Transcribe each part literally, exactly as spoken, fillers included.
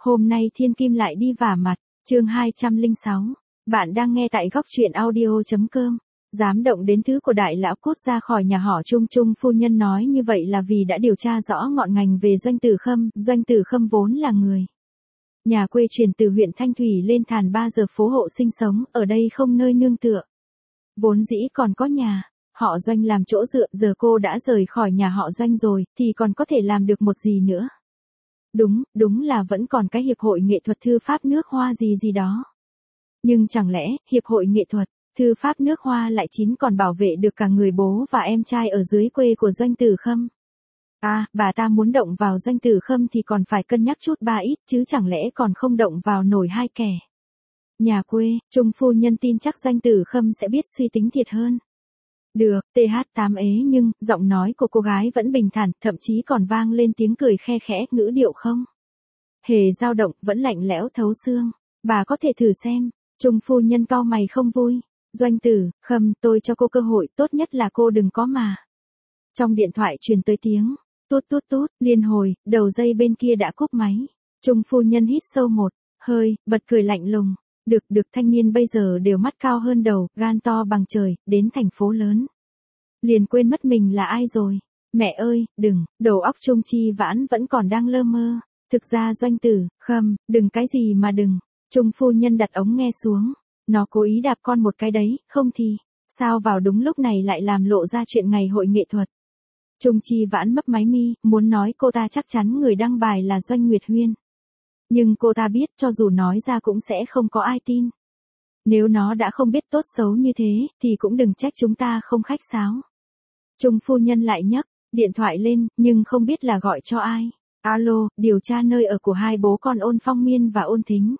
Hôm nay thiên kim lại đi vả mặt, chương hai trăm lẻ sáu. Bạn đang nghe tại góc truyện audio.com. Dám động đến thứ của đại lão cốt ra khỏi nhà họ Trung. Trung phu nhân nói như vậy là vì đã điều tra rõ ngọn ngành về Doanh Tử Khâm. Doanh Tử Khâm vốn là người nhà quê chuyển từ huyện Thanh Thủy lên Thàn Ba Giờ phố hộ sinh sống, ở đây không nơi nương tựa. Vốn dĩ còn có nhà họ Doanh làm chỗ dựa, giờ cô đã rời khỏi nhà họ Doanh rồi, thì còn có thể làm được một gì nữa. Đúng, đúng là vẫn còn cái hiệp hội nghệ thuật thư pháp nước Hoa gì gì đó. Nhưng chẳng lẽ, hiệp hội nghệ thuật thư pháp nước Hoa lại chín còn bảo vệ được cả người bố và em trai ở dưới quê của Doanh Tử Khâm? À, bà ta muốn động vào Doanh Tử Khâm thì còn phải cân nhắc chút ba ít, chứ chẳng lẽ còn không động vào nổi hai kẻ nhà quê. Trung phu nhân tin chắc Doanh Tử Khâm sẽ biết suy tính thiệt hơn. Được, tê hát tám ế nhưng, giọng nói của cô gái vẫn bình thản, thậm chí còn vang lên tiếng cười khe khẽ, ngữ điệu không hề dao động, vẫn lạnh lẽo thấu xương. Bà có thể thử xem. Trung phu nhân cau mày không vui. Doanh Tử Khâm, tôi cho cô cơ hội, tốt nhất là cô đừng có mà. Trong điện thoại truyền tới tiếng tút tút tút liên hồi, đầu dây bên kia đã cúp máy. Trung phu nhân hít sâu một hơi, bật cười lạnh lùng. Được, được, thanh niên bây giờ đều mắt cao hơn đầu, gan to bằng trời, đến thành phố lớn liền quên mất mình là ai rồi. Mẹ ơi, đừng, đầu óc Trung Chi Vãn vẫn còn đang lơ mơ. Thực ra Doanh Tử Khâm, đừng cái gì mà đừng. Trung phu nhân đặt ống nghe xuống. Nó cố ý đạp con một cái đấy, không thì sao vào đúng lúc này lại làm lộ ra chuyện ngày hội nghệ thuật. Trung Chi Vãn mấp máy mi, muốn nói cô ta chắc chắn người đăng bài là Doanh Nguyệt Huyên. Nhưng cô ta biết cho dù nói ra cũng sẽ không có ai tin. Nếu nó đã không biết tốt xấu như thế, thì cũng đừng trách chúng ta không khách sáo. Trung phu nhân lại nhấc điện thoại lên, nhưng không biết là gọi cho ai. Alo, điều tra nơi ở của hai bố con Ôn Phong Miên và Ôn Thính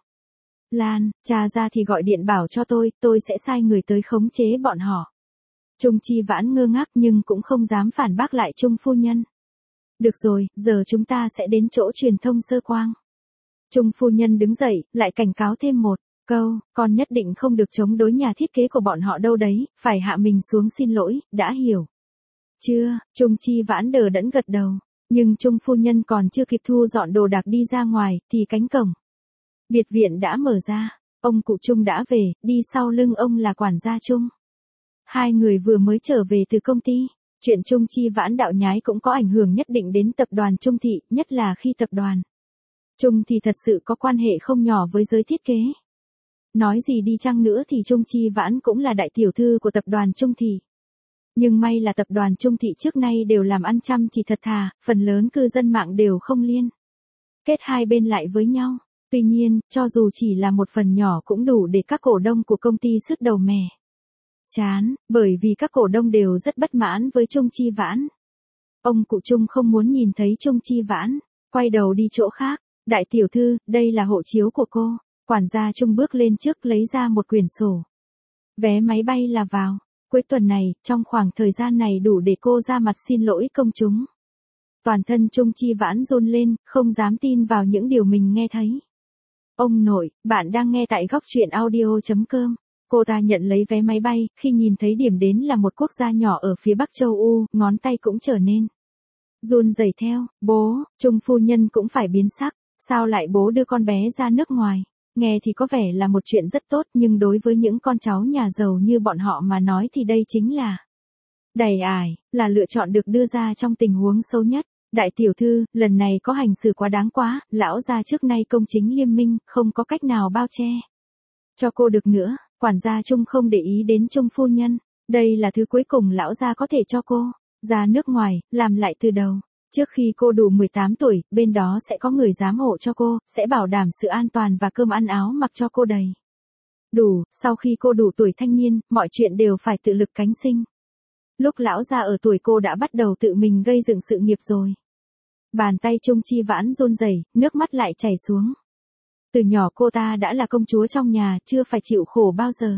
Lan, tra ra thì gọi điện bảo cho tôi, tôi sẽ sai người tới khống chế bọn họ. Trung Chi Vãn ngơ ngác nhưng cũng không dám phản bác lại Trung phu nhân. Được rồi, giờ chúng ta sẽ đến chỗ truyền thông Sơ Quang. Trung phu nhân đứng dậy, lại cảnh cáo thêm một câu, con nhất định không được chống đối nhà thiết kế của bọn họ đâu đấy, phải hạ mình xuống xin lỗi, đã hiểu chưa? Trung Chi Vãn đờ đẫn gật đầu, nhưng Trung phu nhân còn chưa kịp thu dọn đồ đạc đi ra ngoài, thì cánh cổng biệt viện đã mở ra. Ông cụ Trung đã về, đi sau lưng ông là quản gia Trung. Hai người vừa mới trở về từ công ty. Chuyện Trung Chi Vãn đạo nhái cũng có ảnh hưởng nhất định đến tập đoàn Trung Thị, nhất là khi tập đoàn Trung thì thật sự có quan hệ không nhỏ với giới thiết kế. Nói gì đi chăng nữa thì Trung Chi Vãn cũng là đại tiểu thư của tập đoàn Trung Thị. Nhưng may là tập đoàn Trung Thị trước nay đều làm ăn chăm chỉ thật thà, phần lớn cư dân mạng đều không liên kết hai bên lại với nhau. Tuy nhiên, cho dù chỉ là một phần nhỏ cũng đủ để các cổ đông của công ty sứt đầu mẻ chán, bởi vì các cổ đông đều rất bất mãn với Trung Chi Vãn. Ông cụ Trung không muốn nhìn thấy Trung Chi Vãn, quay đầu đi chỗ khác. Đại tiểu thư, đây là hộ chiếu của cô. Quản gia Trung bước lên trước lấy ra một quyển sổ. Vé máy bay là vào cuối tuần này, trong khoảng thời gian này đủ để cô ra mặt xin lỗi công chúng. Toàn thân Trung Chi Vãn run lên, không dám tin vào những điều mình nghe thấy. Ông nội, bạn đang nghe tại góc truyện audio.com. Cô ta nhận lấy vé máy bay, khi nhìn thấy điểm đến là một quốc gia nhỏ ở phía Bắc châu Âu, ngón tay cũng trở nên run rẩy theo. Bố, Trung phu nhân cũng phải biến sắc. Sao lại bố đưa con bé ra nước ngoài? Nghe thì có vẻ là một chuyện rất tốt, nhưng đối với những con cháu nhà giàu như bọn họ mà nói thì đây chính là đầy ải, là lựa chọn được đưa ra trong tình huống xấu nhất. Đại tiểu thư, lần này có hành xử quá đáng quá, lão gia trước nay công chính liêm minh, không có cách nào bao che cho cô được nữa. Quản gia Trung không để ý đến Trung phu nhân. Đây là thứ cuối cùng lão gia có thể cho cô. Ra nước ngoài, làm lại từ đầu. Trước khi cô đủ mười tám tuổi, bên đó sẽ có người giám hộ cho cô, sẽ bảo đảm sự an toàn và cơm ăn áo mặc cho cô đầy đủ. Sau khi cô đủ tuổi thanh niên, mọi chuyện đều phải tự lực cánh sinh. Lúc lão già ở tuổi cô đã bắt đầu tự mình gây dựng sự nghiệp rồi. Bàn tay Trung Chi Vãn run rẩy, nước mắt lại chảy xuống. Từ nhỏ cô ta đã là công chúa trong nhà, chưa phải chịu khổ bao giờ.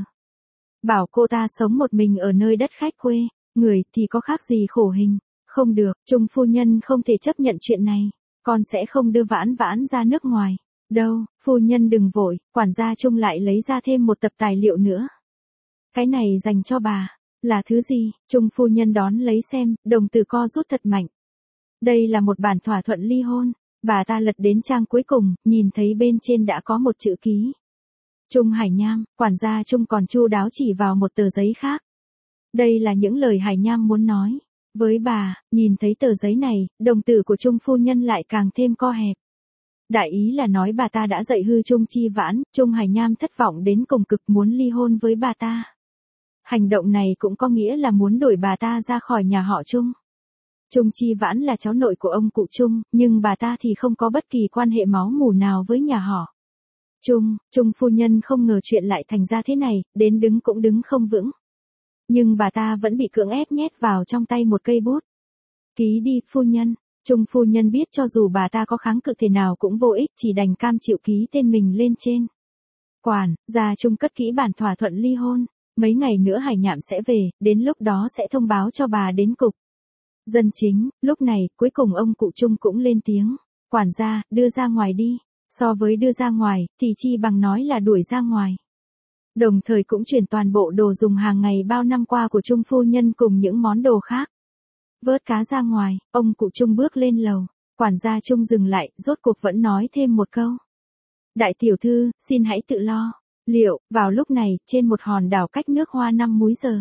Bảo cô ta sống một mình ở nơi đất khách quê, người thì có khác gì khổ hình. Không được, Trung phu nhân không thể chấp nhận chuyện này. Con sẽ không đưa Vãn Vãn ra nước ngoài. Đâu, phu nhân đừng vội, quản gia Trung lại lấy ra thêm một tập tài liệu nữa. Cái này dành cho bà. Là thứ gì? Trung phu nhân đón lấy xem, đồng tử co rút thật mạnh. Đây là một bản thỏa thuận ly hôn. Bà ta lật đến trang cuối cùng, nhìn thấy bên trên đã có một chữ ký. Trung Hải Nham, quản gia Trung còn chu đáo chỉ vào một tờ giấy khác. Đây là những lời Hải Nham muốn nói. Với bà, nhìn thấy tờ giấy này, đồng tử của Trung phu nhân lại càng thêm co hẹp. Đại ý là nói bà ta đã dạy hư Trung Chi Vãn, Trung Hải Nham thất vọng đến cùng cực muốn ly hôn với bà ta. Hành động này cũng có nghĩa là muốn đuổi bà ta ra khỏi nhà họ Trung. Trung Chi Vãn là cháu nội của ông cụ Trung, nhưng bà ta thì không có bất kỳ quan hệ máu mủ nào với nhà họ Trung. Trung phu nhân không ngờ chuyện lại thành ra thế này, đến đứng cũng đứng không vững. Nhưng bà ta vẫn bị cưỡng ép nhét vào trong tay một cây bút. Ký đi, phu nhân. Trung phu nhân biết cho dù bà ta có kháng cự thế nào cũng vô ích, chỉ đành cam chịu ký tên mình lên trên. Quản gia Trung cất kỹ bản thỏa thuận ly hôn. Mấy ngày nữa Hải Nham sẽ về, đến lúc đó sẽ thông báo cho bà đến cục dân chính. Lúc này, cuối cùng ông cụ Trung cũng lên tiếng. Quản gia, đưa ra ngoài đi. So với đưa ra ngoài, thì chi bằng nói là đuổi ra ngoài. Đồng thời cũng chuyển toàn bộ đồ dùng hàng ngày bao năm qua của Trung phu nhân cùng những món đồ khác. Vớt cá ra ngoài, ông cụ Trung bước lên lầu. Quản gia Trung dừng lại, rốt cuộc vẫn nói thêm một câu. Đại tiểu thư, xin hãy tự lo. Liệu, vào lúc này, trên một hòn đảo cách nước Hoa năm múi giờ.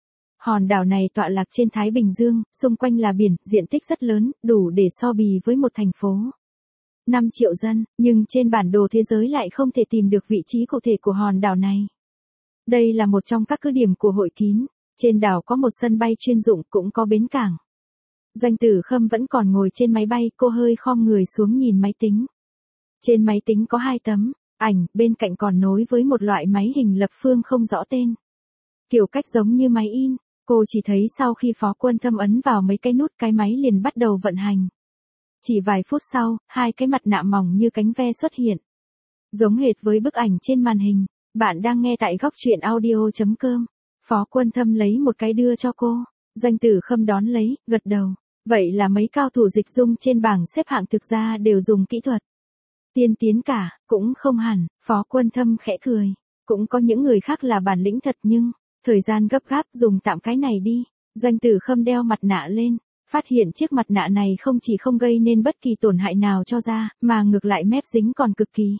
Hòn đảo này tọa lạc trên Thái Bình Dương, xung quanh là biển, diện tích rất lớn, đủ để so bì với một thành phố. năm triệu dân, nhưng trên bản đồ thế giới lại không thể tìm được vị trí cụ thể của hòn đảo này. Đây là một trong các cứ điểm của hội kín. Trên đảo có một sân bay chuyên dụng, cũng có bến cảng. Doanh Tử Khâm vẫn còn ngồi trên máy bay, cô hơi khom người xuống nhìn máy tính. Trên máy tính có hai tấm ảnh, bên cạnh còn nối với một loại máy hình lập phương không rõ tên. Kiểu cách giống như máy in, cô chỉ thấy sau khi Phó Quân Thâm ấn vào mấy cái nút, cái máy liền bắt đầu vận hành. Chỉ vài phút sau, hai cái mặt nạ mỏng như cánh ve xuất hiện. Giống hệt với bức ảnh trên màn hình. Bạn đang nghe tại góc truyện audio chấm com. Phó Quân Thâm lấy một cái đưa cho cô. Doanh Tử Khâm đón lấy, gật đầu. Vậy là mấy cao thủ dịch dung trên bảng xếp hạng thực ra đều dùng kỹ thuật tiên tiến cả, cũng không hẳn. Phó Quân Thâm khẽ cười. Cũng có những người khác là bản lĩnh thật nhưng, thời gian gấp gáp, dùng tạm cái này đi. Doanh Tử Khâm đeo mặt nạ lên. Phát hiện chiếc mặt nạ này không chỉ không gây nên bất kỳ tổn hại nào cho da, mà ngược lại mép dính còn cực kỳ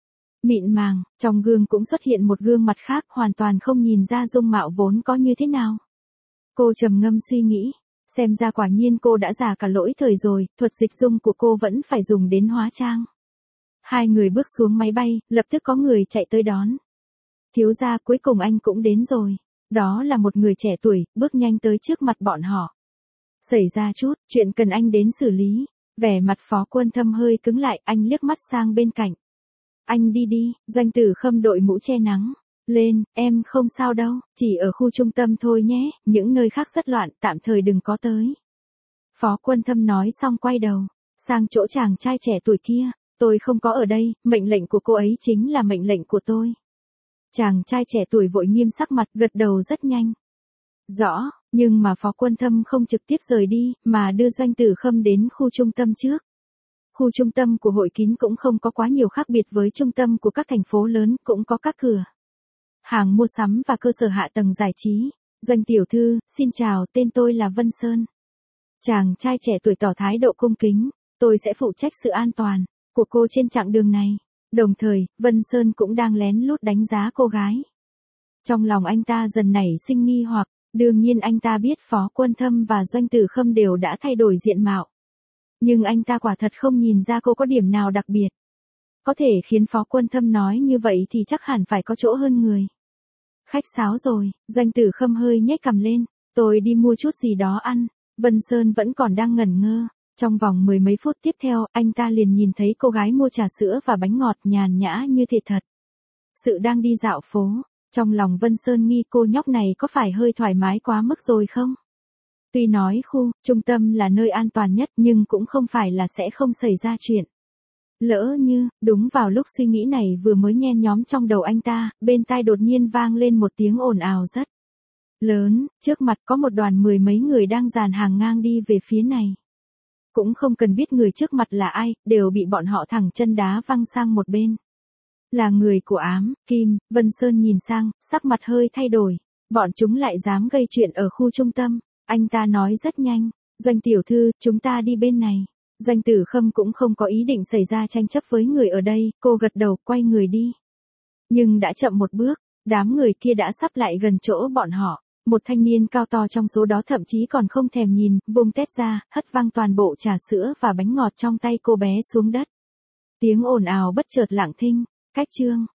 mịn màng. Trong gương cũng xuất hiện một gương mặt khác, hoàn toàn không nhìn ra dung mạo vốn có như thế nào. Cô trầm ngâm suy nghĩ, xem ra quả nhiên cô đã già cả lỗi thời rồi, thuật dịch dung của cô vẫn phải dùng đến hóa trang. Hai người bước xuống máy bay, lập tức có người chạy tới đón. Thiếu gia, cuối cùng anh cũng đến rồi. Đó là một người trẻ tuổi, bước nhanh tới trước mặt bọn họ. Xảy ra chút, chuyện cần anh đến xử lý. Vẻ mặt Phó Quân Thâm hơi cứng lại, anh liếc mắt sang bên cạnh. Anh đi đi. Doanh Tử Khâm đội mũ che nắng lên, em không sao đâu, chỉ ở khu trung tâm thôi nhé, những nơi khác rất loạn, tạm thời đừng có tới. Phó Quân Thâm nói xong quay đầu sang chỗ chàng trai trẻ tuổi kia. Tôi không có ở đây, mệnh lệnh của cô ấy chính là mệnh lệnh của tôi. Chàng trai trẻ tuổi vội nghiêm sắc mặt, gật đầu rất nhanh. Rõ, nhưng mà Phó Quân Thâm không trực tiếp rời đi, mà đưa Doanh Tử Khâm đến khu trung tâm trước. Khu trung tâm của hội kín cũng không có quá nhiều khác biệt với trung tâm của các thành phố lớn, cũng có các cửa hàng mua sắm và cơ sở hạ tầng giải trí. Doanh tiểu thư, xin chào, tên tôi là Vân Sơn. Chàng trai trẻ tuổi tỏ thái độ cung kính. Tôi sẽ phụ trách sự an toàn của cô trên chặng đường này. Đồng thời, Vân Sơn cũng đang lén lút đánh giá cô gái. Trong lòng anh ta dần nảy sinh nghi hoặc. Đương nhiên anh ta biết Phó Quân Thâm và Doanh Tử Khâm đều đã thay đổi diện mạo. Nhưng anh ta quả thật không nhìn ra cô có điểm nào đặc biệt. Có thể khiến Phó Quân Thâm nói như vậy thì chắc hẳn phải có chỗ hơn người. Khách sáo rồi, Doanh Tử Khâm hơi nhếch cằm lên. Tôi đi mua chút gì đó ăn. Vân Sơn vẫn còn đang ngẩn ngơ. Trong vòng mười mấy phút tiếp theo, anh ta liền nhìn thấy cô gái mua trà sữa và bánh ngọt nhàn nhã như thể thật sự đang đi dạo phố. Trong lòng Vân Sơn nghi cô nhóc này có phải hơi thoải mái quá mức rồi không? Tuy nói khu trung tâm là nơi an toàn nhất nhưng cũng không phải là sẽ không xảy ra chuyện. Lỡ như, đúng vào lúc suy nghĩ này vừa mới nhen nhóm trong đầu anh ta, bên tai đột nhiên vang lên một tiếng ồn ào rất lớn, trước mặt có một đoàn mười mấy người đang dàn hàng ngang đi về phía này. Cũng không cần biết người trước mặt là ai, đều bị bọn họ thẳng chân đá văng sang một bên. Là người của Ám Kim. Vân Sơn nhìn sang, sắc mặt hơi thay đổi. Bọn chúng lại dám gây chuyện ở khu trung tâm. Anh ta nói rất nhanh. Doanh tiểu thư, chúng ta đi bên này. Doanh Tử Khâm cũng không có ý định xảy ra tranh chấp với người ở đây, cô gật đầu quay người đi. Nhưng đã chậm một bước, đám người kia đã sắp lại gần chỗ bọn họ. Một thanh niên cao to trong số đó thậm chí còn không thèm nhìn, vung tét ra, hất văng toàn bộ trà sữa và bánh ngọt trong tay cô bé xuống đất. Tiếng ồn ào bất chợt lặng thinh, cách chương.